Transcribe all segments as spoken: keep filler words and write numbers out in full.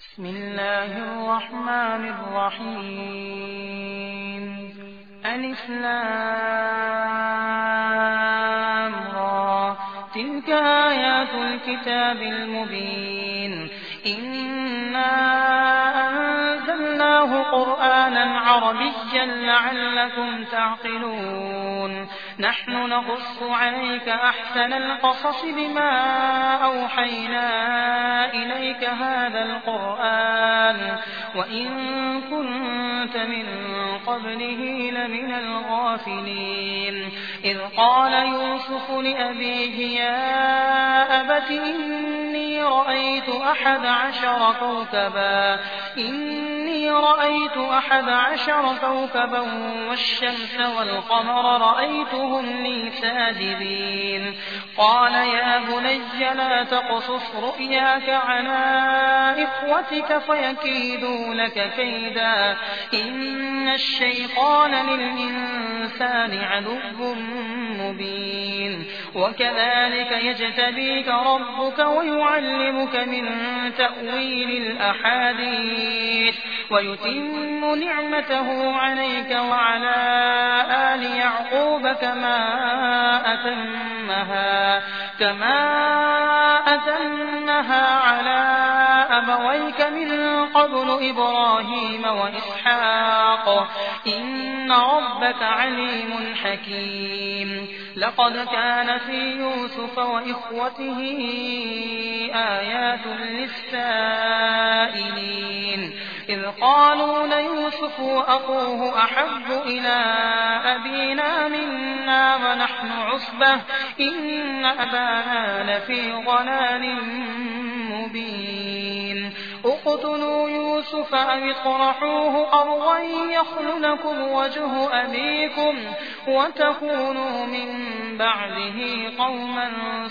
بسم الله الرحمن الرحيم ألف لام را تلك آيات الكتاب المبين إنا أنزلناه قرآنا عربيا لعلكم تعقلون نحن نقص عليك أحسن القصص بما أوحينا إليك هذا القرآن وإن كنت من قبله لمن الغافلين إذ قال يوسف لأبيه يا أبت إني رأيت أحد عشر كوكبا إني رأيت أحد عشر كوكبا والشمس والقمر رأيتهم لي ساجدين قال يا بني لا تقصص رؤياك على إخوتك فيكيدوا لك كيدا إن الشيطان للإنسان عدو مبين وكذلك يجتبيك ربك ويعلمك من تأويل الأحاديث ويتم نعمته عليك وعلى آل يعقوب كما أتمها كما أتمها على أبويك من قبل إبراهيم وإسحاق إن ربك عليم حكيم لقد كان في يوسف وإخوته آيات للسائلين إذ قالوا ليوسف وأخوه أحب إلى أبينا منا ونحن عصبة إن أبانا لفي ضلال مبين اقتلوا يوسف أو اطرحوه أرضا يخل لكم وجه أبيكم وتكونوا من بعده قوما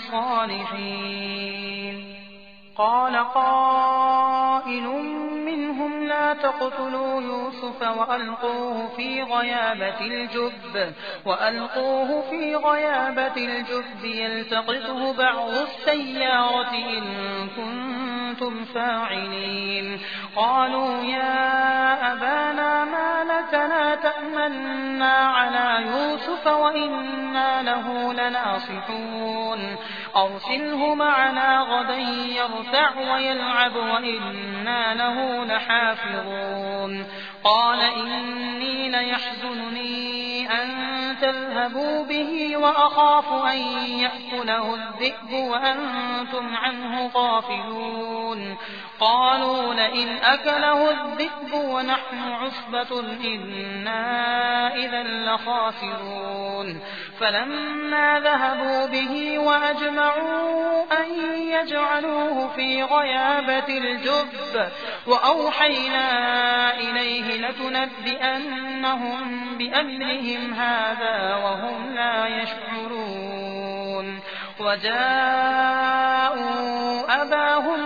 صالحين قال قائل منهم لا تقتلوا يوسف وألقوه في غيابة الجب وألقوه في غيابة الجب يلتقطه بعض السيارة إن كنتم فاعلين قالوا يا أبانا ما لك لا تأمنا على يوسف وإنا له لناصحون أرسله معنا غدا يرتع ويلعب وإنا له لحافظون قال إني ليحزنني أن تذهبوا به وأخاف أن يأكله الذئب وأنتم عنه غافلون قالوا لئن أكله الذئب ونحن عصبة إنا إذا لخاسرون فلما ذهبوا به وأجمعوا أن يجعلوه في غيابة الجب وأوحينا إليه لتنبئنهم بأمرهم هذا وهم لا يشعرون وجاءوا أباهم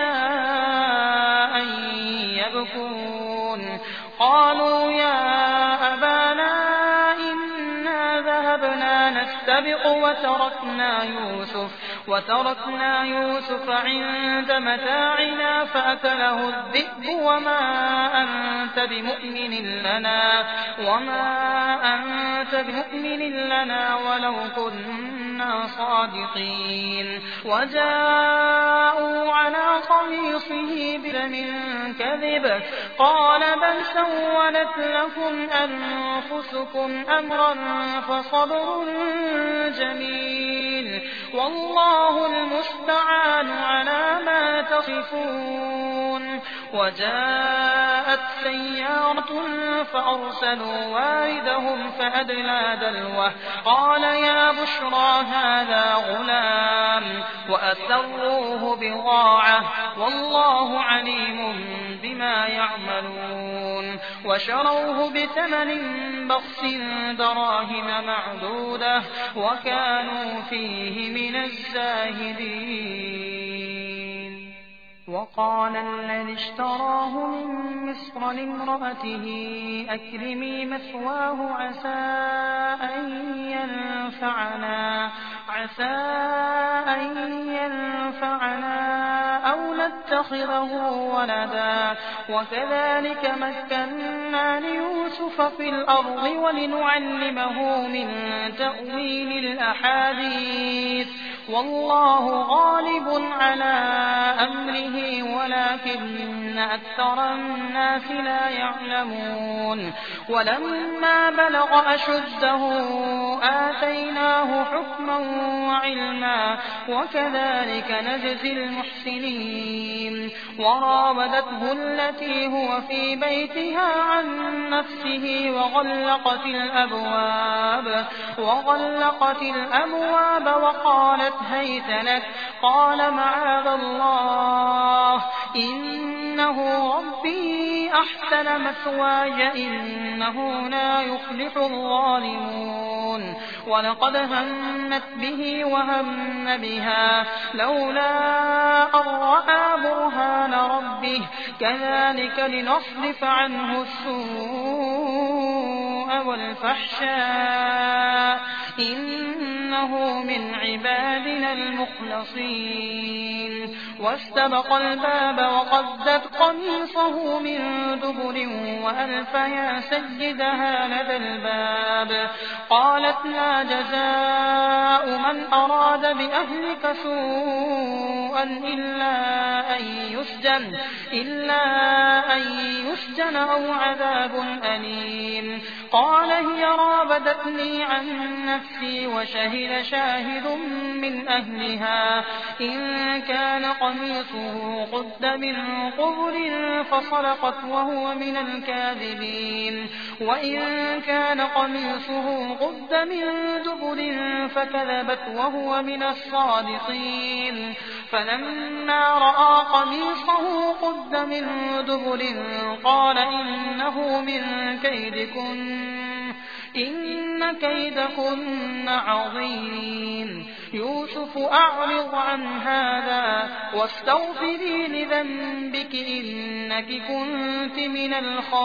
عشاء يبكون قالوا يا أبانا إنا ذهبنا نستبق وتركنا يوسف وتركنا يوسف عند متاعنا فأكله الذئب وما أنت بمؤمن لنا وما أنت بمؤمن لنا ولو كنا صادقين وجاءوا على قميصه بدم كذب قال بل سولت لكم أنفسكم أمرا فصبر جميل والله المستعان على ما تصفون وجاءت سيارة فأرسلوا واردهم فأدلى دلوه قال يا بشرى هذا غلام وأسروه بضاعة والله عليم بما يعملون وشروه بثمن بخس دراهم معدودة وكانوا فيه من الزاهدين وقال الذي اشتراه من مصر لامرأته أكرمي مثواه عسى أن ينفعنا عسى أن ينفعنا أو نتخذه ولدا وكذلك مكنا ليوسف في الأرض ولنعلمه من تأويل الأحاديث والله غالب على أمره ولكن أكثر الناس لا يعلمون ولما بلغ أشده آتيناه حكما وعلما وكذلك نجزي المحسنين وراودته التي هو في بيتها عن نفسه وغلقت الأبواب وغلقت الأبواب وقالت هيت لك قال معاذ الله إنه ربي أحسن مثواي إنه لا يفلح الظالمون ولقد همت به وهم بها لولا أن رأى برهان ربه كذلك لنصرف عنه السوء والفحشاء إنه من عبادنا المخلصين واستبق الباب وقدت قميصه من دبر وألف يا سيدها لدى الباب قالت لا جزاء من أراد بأهلك سوءا إلا أن يسجن, إلا أن يسجن أو عذاب أليم قال هي راودتني عن نفسي وشهد شاهد من أهلها إن كان قميصه قد من قبل فصدقت وهو من الكاذبين وإن كان قميصه قد من دبر فكذبت وهو من الصادقين فلما رأى قميصه قد من دبر قال إنه من كيدكن إن كيدكن عظيم يوسف أعرض عن هذا واستغفري لذنبك إنك كنت من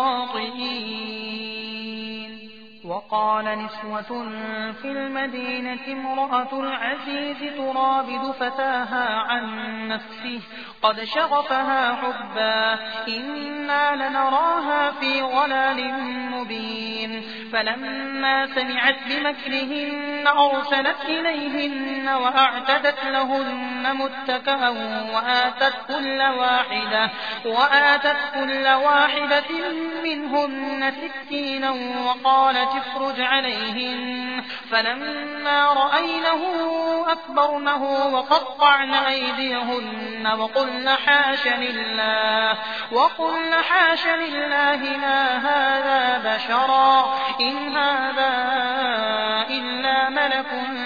الخاطئين وقال نسوة في المدينة امرأة العزيز تراود فتاها عن نفسه قد شغفها حبا إنا لنراها في ضلال مبين فلما سمعت بمكرهن أرسلت إليهن وأعتدت لهن متكئا وآتت كل واحدة, وآتت كل واحدة منهن سكينا وقالت اخرج عليهن فلما رأينه أكبرنه وقطعن أيديهن وقلن حاش لله, وقلن حاش لله ما هذا بشرا إن هذا إلا ملك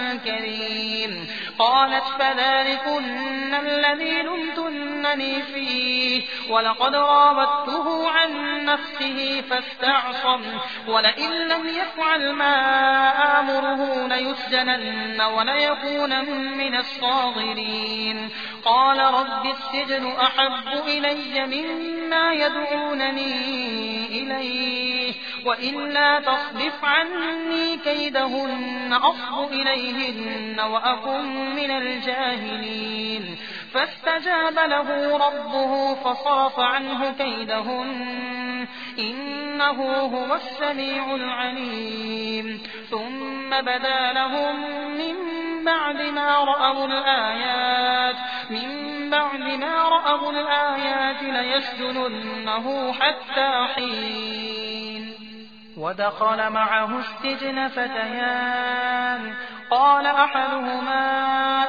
كريم قالت فذلكن الذي لمتنني فيه ولقد راودته عن نفسه فاستعصم ولئن لم يفعل ما آمره ليسجنن وليكون من الصاغرين قال رب السجن أحب إلي مما يدعونني إليه وإلا تصرف عني كيدهن أصب إليهن وأكن من الجاهلين فاستجاب له ربه فصرف عنه كيدهن إنه هو السميع العليم ثم بدا لهم من بعد ما رأوا الآيات من بعد ما رأوا الآيات ليسجننه حتى حين ودخل معه السجن فتيان قال أحدهما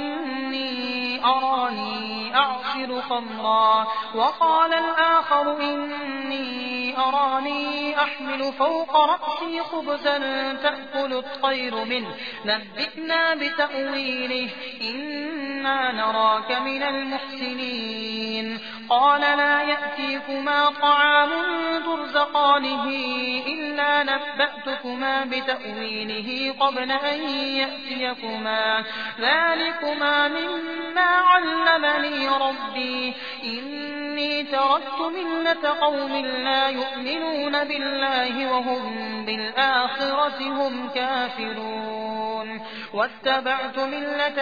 إني أراني أعصر خمرا وقال الآخر إني أراني أحمل فوق رأسي خبزا تأكل الطير منه نبئنا بتأويله إنا نراك من المحسنين قال لا يأتيكما طعام ترزقانه إلا نبأتكما بتأويله قبل أن يأتيكما ذلكما مما علمني ربي إني تركت ملة قوم لا يؤمنون بالله وهم بالآخرة هم كافرون واتبعت ملة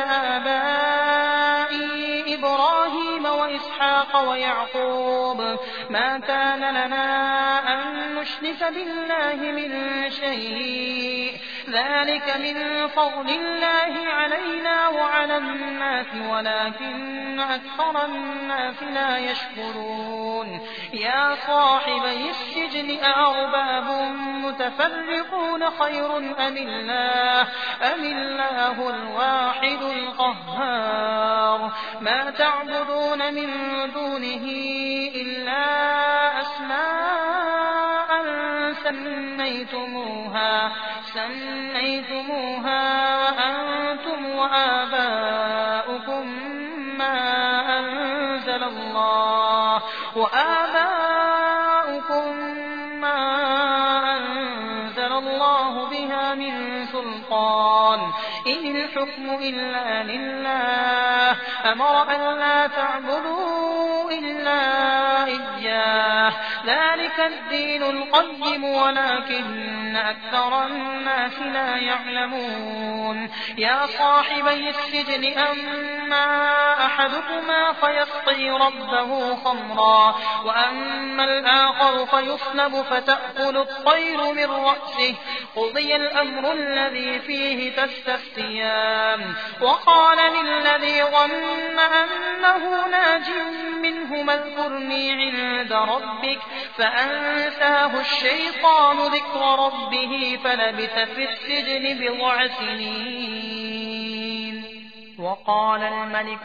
آبائي إبراهيم وإسحاق ويعقوب ما كان لنا أن نشرك بالله من شيء ذلك من فضل الله علينا وعلى الناس ولكن أكثر الناس لا يشكرون يا صاحبي السجن أأرباب متفرقون خير أم الله أم الله الواحد القهار ما تعبدون من دونه إلا أسماء سميتموها سميتموها أنتم وآباؤكم ما أنزل الله وآباؤكم ما أنزل الله بها من سلطان إن الحكم إلا لله أمر أن لا تعبدوا إلا إياه ذلك الدين القيم ولكن أكثر الناس لا يعلمون يا صاحبي السجن أما أحدكما فيسقي ربه خمرا وأما الآخر فيصلب فتأكل الطير من رأسه قضي الأمر الذي فيه تستفتيان وقال للذي ظن أنه ناج منهما اذكرني عند ربك فأنساه الشيطان ذكر ربه فلبث في السجن بضع سنين وقال الملك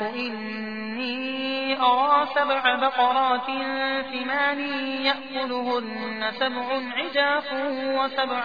إني أرى سبع بقرات ثمان يأكلهن سبع عجاف وسبع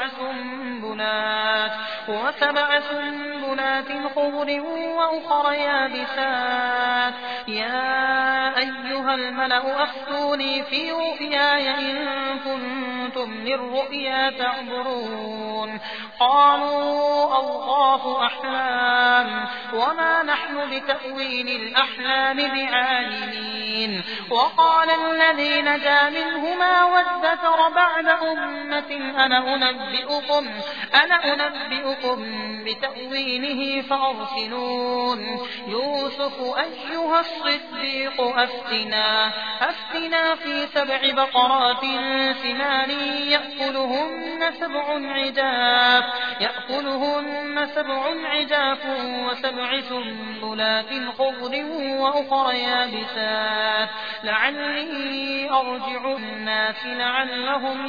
سنبلات وسبع سنبلات خضر وأخر يابسات يا أيها الملأ أفتوني في رؤياي إن كنتم للرؤيا تعبرون قالوا الله أحلام وما نحن بتأويل الأحلام بعالمين وقال الذي نجا منهما وادكر بعد أمة أنا أنبئكم, أنا أنبئكم بتأويله فأرسلون يوسف أيها الصديق أفتنا, أفتنا في سبع بقرات سمان يأكلهن سبع عجاف يأكلهن سبع عجاف وسبع سنبلات خضر وأخر يابسات لعلي أرجع الناس لعلهم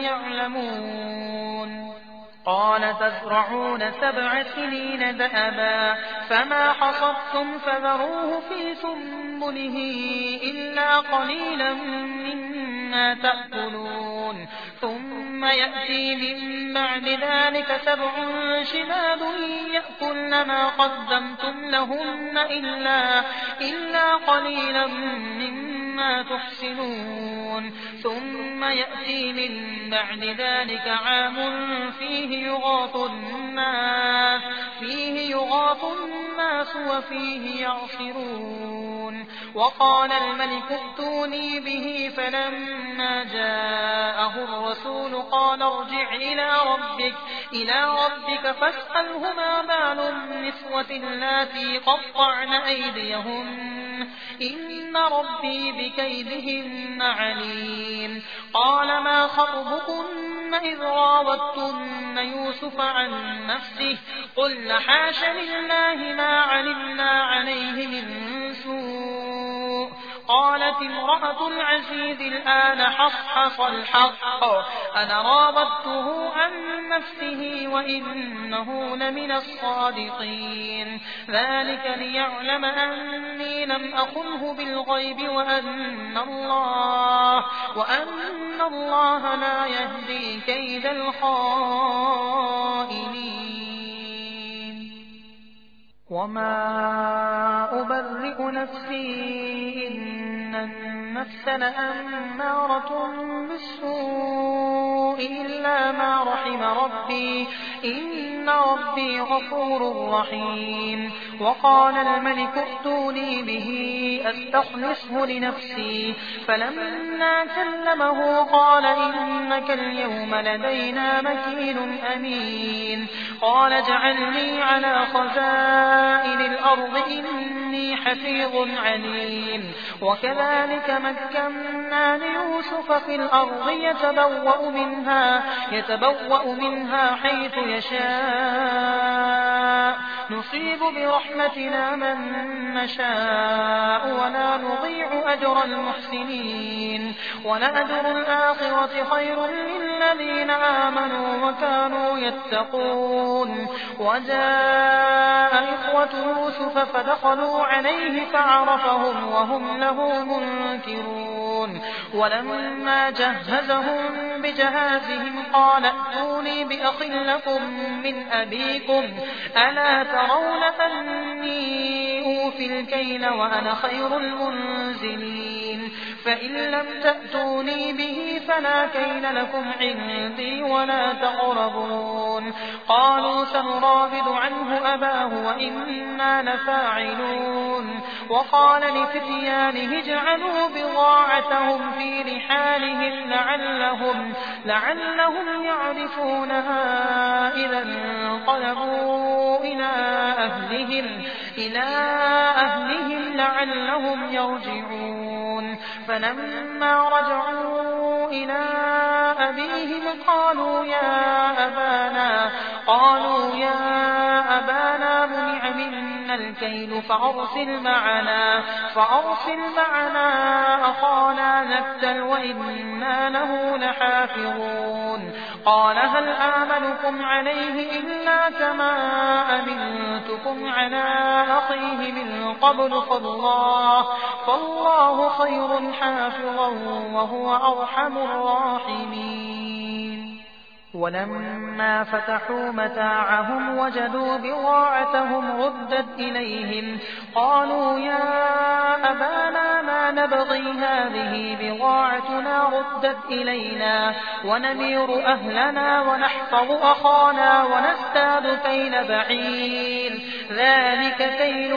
يعلمون قال تزرعون سبع سنين دأبا فما حصدتم فذروه في سنبله إلا قليلا مما تأكلون ثم يأتي من بعد ذلك سبع شداد يأكلن ما قدمتم لهن إلا, إلا قليلا مما تحسنون ثم يأتي من بعد ذلك عام فيه يغاث الناس, فيه يغاث الناس وفيه يعصرون وقال الملك ائتوني به فلما جاءه الرسول قال ارجع إلى ربك, إلى ربك فاسأله ما بال النسوة اللاتي قطعن أيديهن إن ربي بكيدهن عليم قال ما خطبكن إذ راوتن يوسف عن نفسه قلن حاش لله ما علمنا عليه من سوء قالت امرأة العزيز الآن حصحص الحق أنا راودته عن نفسه وإنه لمن الصادقين ذلك ليعلم أني لم أخنه بالغيب وأن الله, وأن الله لا يهدي كيد الخائنين وما أبرئ نفسي إن النفس لأمارة بالسوء إلا ما رحم ربي إن ربي غفور رحيم. وقال الملك ائتوني به أستخلصه لنفسي فلما كلمه قال إنك اليوم لدينا مكين أمين. قال اجعلني على خزائن الأرض إني حفيظ عليم. وكذلك مكنا ليوسف في الأرض يتبوأ منها, يتبوأ منها حيث يشاء نصيب برحمتنا من نشاء ولا نضيع أجر المحسنين. ولأجر الآخرة خير للذين آمنوا وكانوا يتقون. وجاء إخوة يوسف فدخلوا عليه فعرفهم وهم له منكرون. ولما جهزهم بجهازهم قال ائتوني بأخ لكم من أبيكم ألا ترون أني أوفي الكيل وأنا خير المنزلين. فإن لم تأتوني به فلا كيل لكم عندي ولا تقربون. قالوا سنراود عنه أباه وإنا لفاعلون. وقال لفتيانه اجعلوا بضاعتهم في رحالهم لعلهم, لعلهم يعرفونها إذا انقلبوا إلى أهلهم, إلى أهلهم لعلهم يرجعون. فلما رجعوا إلى أبيهم قالوا يا أبانا, قالوا يا أبانا منع منا الكيل فأرسل معنا, فأرسل معنا أخانا نكتل وإنا له لحافظون. قال هل آمنكم عليه إلا كما أمنتكم على أخيه من قبل فالله, فالله خير حافظا وهو أرحم الراحمين. ولما فتحوا متاعهم وجدوا بضاعتهم ردت إليهم قالوا يا أبانا ما نبغي هذه بضاعتنا ردت إلينا ونمير أهلنا ونحفظ أخانا ونزداد كيل بعير ذلك كيل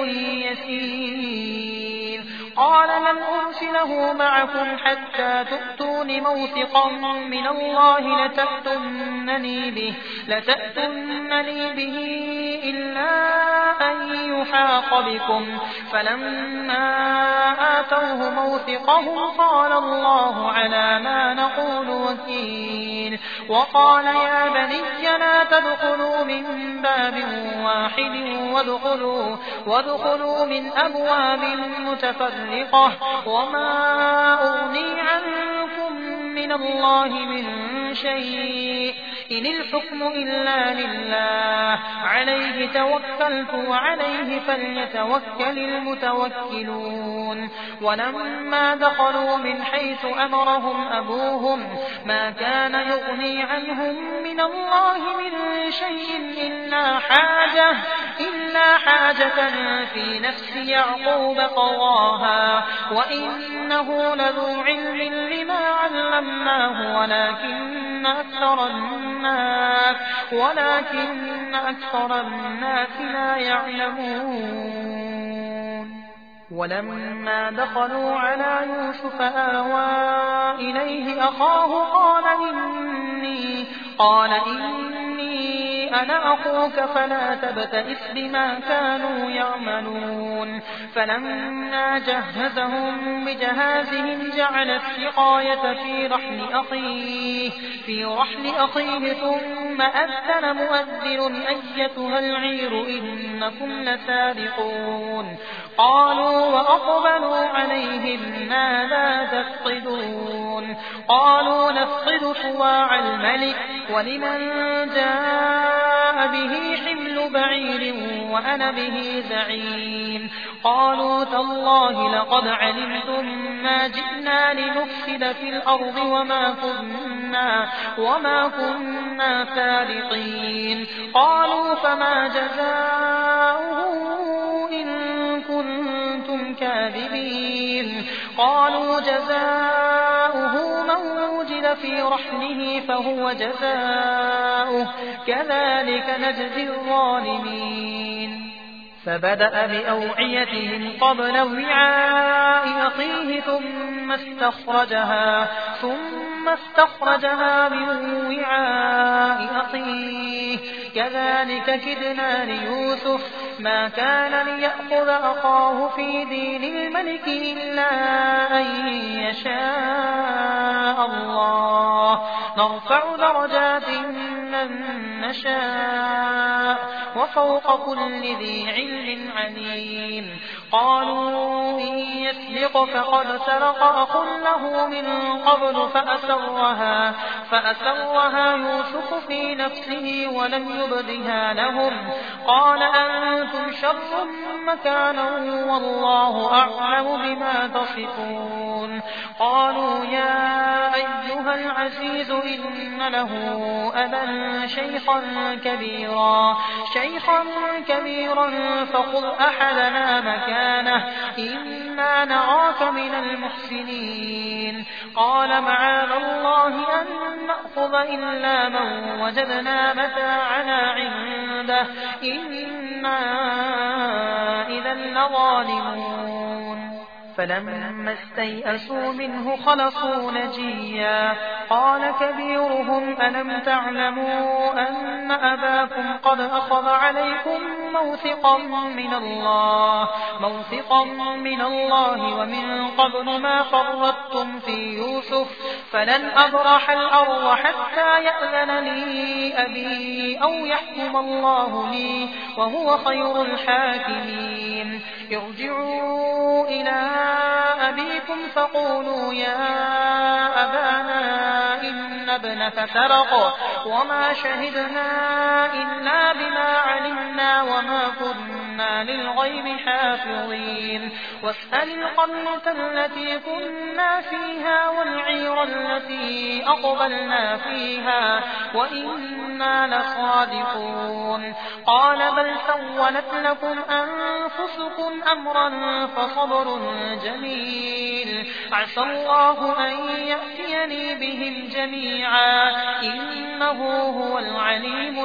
يسير. قال لن أرسله معكم حتى تؤتون موثقا من الله لتأتونني به, لتأتونني به إلا أن يحاق بكم. فلما آتوه موثقهم قال الله على ما نقول وكيل. وقال يا بني لا تدخلوا من باب واحد وادخلوا, وادخلوا من أبواب متفرقة وما أغني عنكم من الله من شيء إن الحكم إلا لله عليه توكلت وعليه فليتوكل المتوكلون. ولما دخلوا من حيث أمرهم أبوهم ما كان يغني عنهم من الله من شيء إلا حاجة, إلا حاجة في نفس يعقوب قضاها وإنه لذو علم لما علمناه ولكن أكثر الناس, ولكن أكثر الناس لا يعلمون. ولما دخلوا على يوسف آوى إليه أخاه قال إني, قال إني أنا أخوك فلا تبتئس بما كانوا يعملون. فلما جهزهم بجهازهم جعل السقاية في رحل أخيه, في رحل أخيه ثم أذن مؤذن أيتها العير إنكم لسارقون. قالوا وأقبلوا عليهم ماذا تفقدون. قالوا نفقد صواع الملك ولمن جاء به حمل بعير وأنا به زعيم. قالوا تالله لقد علمتم ما جئنا لنفسد في الأرض وما كنا, وما كنا سارقين. قالوا فما جزاؤه إن كنتم كاذبين. قالوا جزاؤه من وجد في رحله فهو جزاؤه كذلك نجزي الظالمين فبدأ بأوعيتهم قبل وعاء أخيه ثم استخرجها ثم استخرجها من وعاء أخيه كذلك كدنا ليوسف ما كان ليأخذ أخاه في دين الملك إلا أن يشاء الله نرفع درجات من نشاء وفوق كل ذي علم عليم قالوا إن يسرق فقد سرق أخ له من قبل فأسرها, فأسرها يوسف في نفسه ولم يبدها لهم قال أنتم شر مكانا والله أعلم بما تصفون قالوا يا أيها العزيز إن له أبا شيخا كبيرا شيخا كبيرا فخذ أحدنا مكانه إنا نراك من المحسنين قال معاذ الله أن نأخذ إلا من وجدنا متاعنا عنده إنا إذا لظالمون فلما استيئسوا منه خلصوا نجيا قال كبيرهم ألم تعلموا أن أباكم قد أخذ عليكم موثقا من الله موثقا من الله ومن قبل ما فرطتم في يوسف فلن أبرح الأرض حتى يأذن لي أبي أو يحكم الله لي وهو خير الحاكمين ارجعوا إلى أبيكم فقولوا يا أبانا إن ابنك سرق وما شهدنا إلا بما علمنا وما كنا للغيب حافظين واسأل القرية التي كنا فيها والعير التي أقبلنا فيها وإنا لصادقون قال بل سولت لكم أنفسكم أمرا فصبر جميل عسى الله أن يأتيني بهم جميعا إنه هو العليم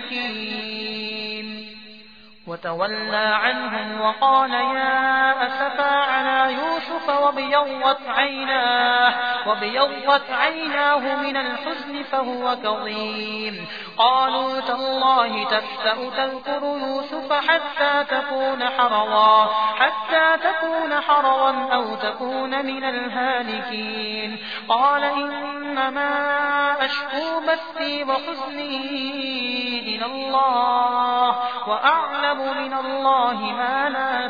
الحكيم وتولى عنهم وقال يا أسفا على يوسف وابيضت عيناه, وابيضت عيناه من الحزن فهو كظيم قالوا تالله تفتأ تذكر يوسف حتى تكون حرضا حتى تكون حرضا أو تكون من الهالكين قال إنما أشكو بثي وحزني إلى الله وأعلم من الله ما لا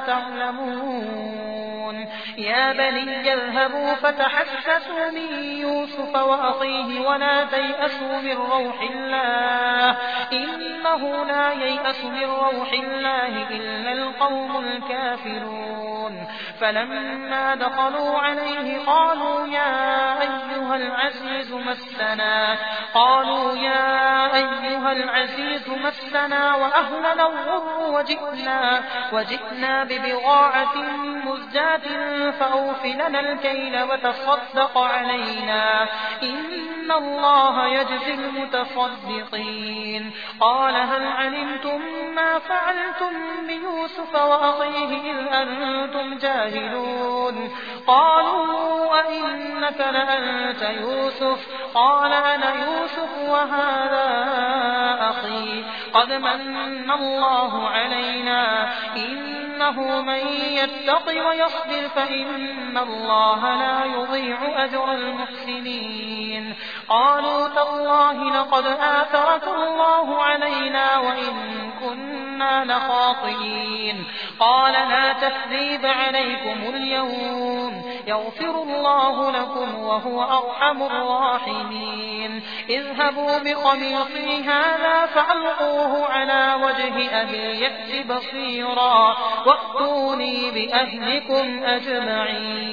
تعلمون يا بني اذهبوا فتحسسوا من يوسف وأخيه ولا تيأسوا من روح الله إنه لا ييأس من روح الله إلا القوم الكافرون فلما دخلوا عليه قالوا يا أيها العزيز مسنا قالوا يا أيها العزيز مسنا وأهلنا الضر وجئنا, وجئنا ببضاعة مزجاة فأوف لنا الكيل وتصدق علينا إن الله يجزي المتصدقين قال هل علمتم ما فعلتم بيوسف وأخيه إذ أنتم جاهلون قالوا أئنك لأنت يوسف قال أنا يوسف وهذا أخي قد من الله علينا إنه من يتق ويصبر فإن الله لا يضيع أجر المحسنين قالوا تالله لقد آثرك الله علينا وإن كنا لخاطئين قال لا تثريب عليكم اليوم يغفر الله لكم وهو أرحم الراحمين اذهبوا بقميصي هذا فألقوه على وجه أبي يأت بصيرا وأتوني بأهلكم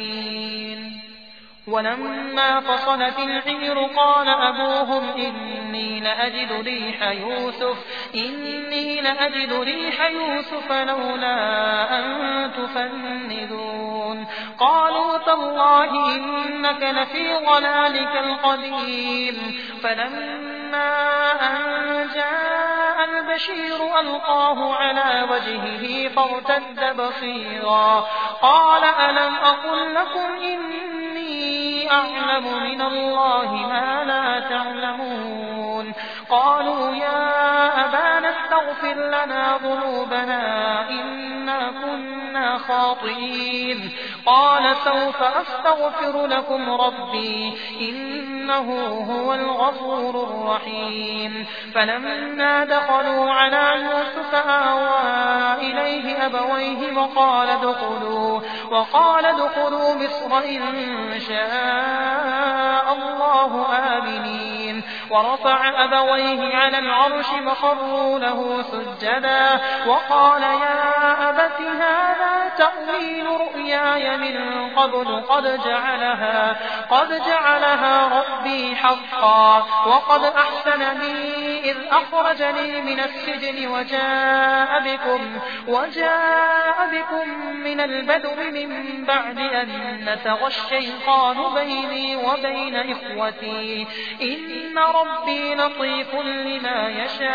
أجمعين ولما فصلت العير قال أبوهم إن إني لأجد ريح يوسف إني لأجد ريح يوسف لولا أن تفندون قالوا تالله إنك لفي ضلالك القديم فلما أن جاء البشير ألقاه على وجهه فارتد بصيرا قال ألم أقل لكم إني أعلم من الله ما لا تعلمون قالوا يا أبانا استغفر لنا ذنوبنا إنا كنا خاطئين قال سوف أستغفر لكم ربي إنه هو الغفور الرحيم فلما دخلوا على يوسف آوى إليه أبويه وقال ادخلوا وقال ادخلوا مصر إن شاء الله آمنين ورفع أبويه على العرش وخروا له سجدا وقال يا أبت هذا تأويل رؤياي من قبل قد جعلها قد جعلها ربي حقا وقد أحسن بي إذ أخرجني من السجن وجاء بكم وجاء بكم من البدو من بعد أن نزغ الشيطان بيني وبين إخوتي إن ربي لطيف لما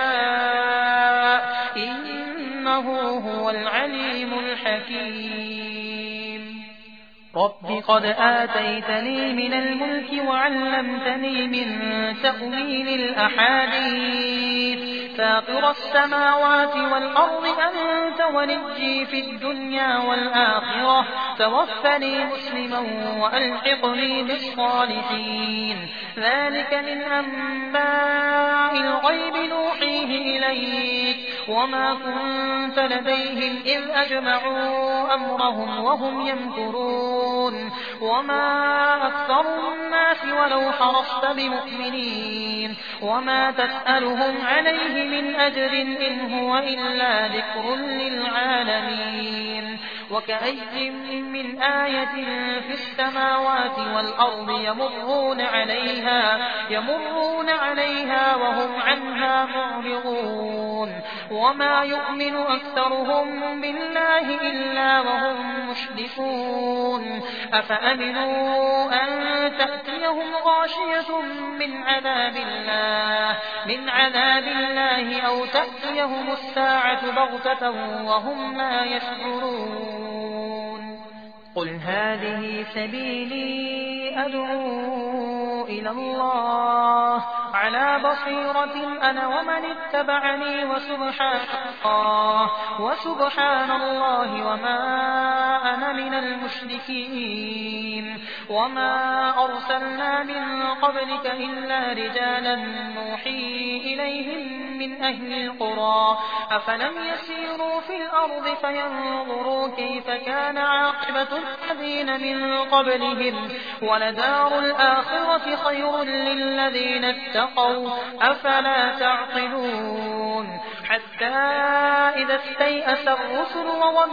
يشاء إنه هو العليم الحكيم رب قد آتيتني من الملك وعلمتني من تأويل الأحاديث فاطر السماوات والأرض أنت وليي في الدنيا والآخرة توفني مسلما وألحقني بالصالحين ذلك من أنباء الغيب نوحيه إليك وما كنت لديهم إذ أجمعوا أمرهم وهم يمكرون وما أكثر الناس ولو حرصت بمؤمنين وما تسألهم عليه من أجر إن هو إلا ذكر للعالمين وكأي من آية في السماوات والأرض يمرون عليها يمرون عليها وهم عنها معرضون وما يؤمن أكثرهم بالله إلا وهم مشركون أفأمنوا أن تأتيهم غاشية من عذاب الله من عذاب الله أو تأتيهم الساعة بغتة وهم لا يشعرون قل هذه سبيلي أدعو إلى الله على بصيرة أنا ومن اتبعني وسبحان الله وسبحان الله وما أنا من المشركين وما أرسلنا من قبلك إلا رجالا نوحي إليهم من أهل القرى أفلم يسيروا في الأرض فينظروا كيف كان عاقبة الذين من قبلهم ولدار الآخرة خير للذين اتقوا أفلا تعقلون حتى إذا استيأس الرسل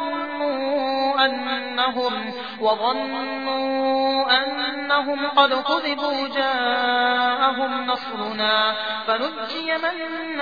وظنوا أنهم, وظنوا أنهم قد كذبوا جاءهم نصرنا فنجي من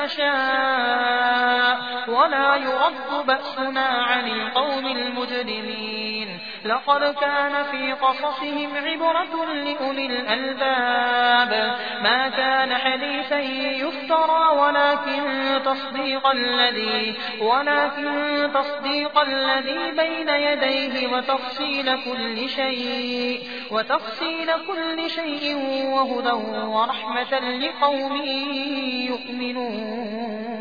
نشاء ولا يرد بأسنا عن القوم المجرمين لقد كان في قصصهم عبرة لأولي الألباب ما كان حديثا يفترى ولكن تصديق الذي ولكن تصديق الذي بين يديه وتفصيل كل شيء وتفصيل كل شيء وهدى ورحمة لقوم يؤمنون.